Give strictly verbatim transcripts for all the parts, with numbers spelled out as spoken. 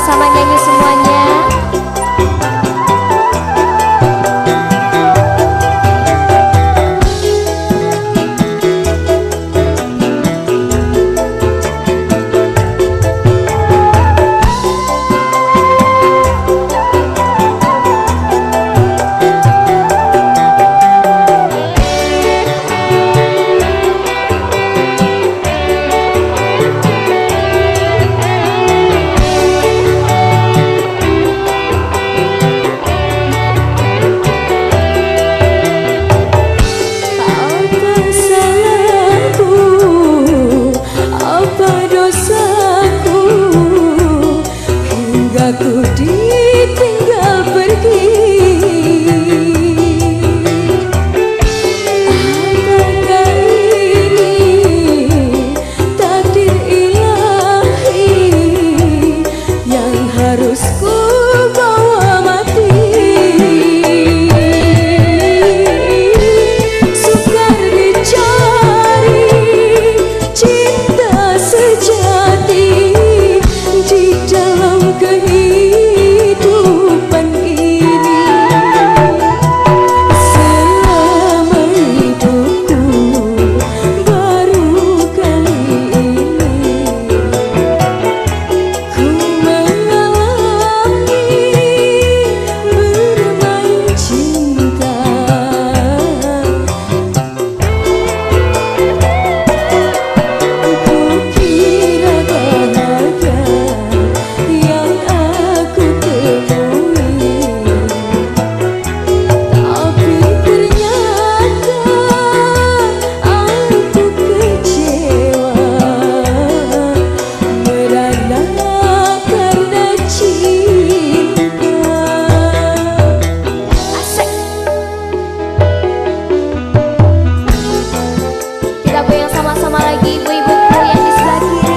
sama-sama nyanyi semuanya. Aku ditinggal pergi. Apakah ini takdir ilahi yang harus ku bawa mati? Sukar dicari cinta sejati di dalam kehidupan ini. Selama hidupku baru kali ini ku mengalami bermain cinta. Ku kira bahagia yang aku temui, tapi ternyata aku kecewa merana karena cinta. Asik. Kita goyang sama-sama lagi ibu-ibuku yang di sebelah kiri.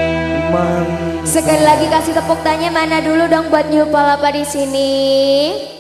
Sekali lagi kasih tepuk tangan mana dulu dong buat New Palapa di sini.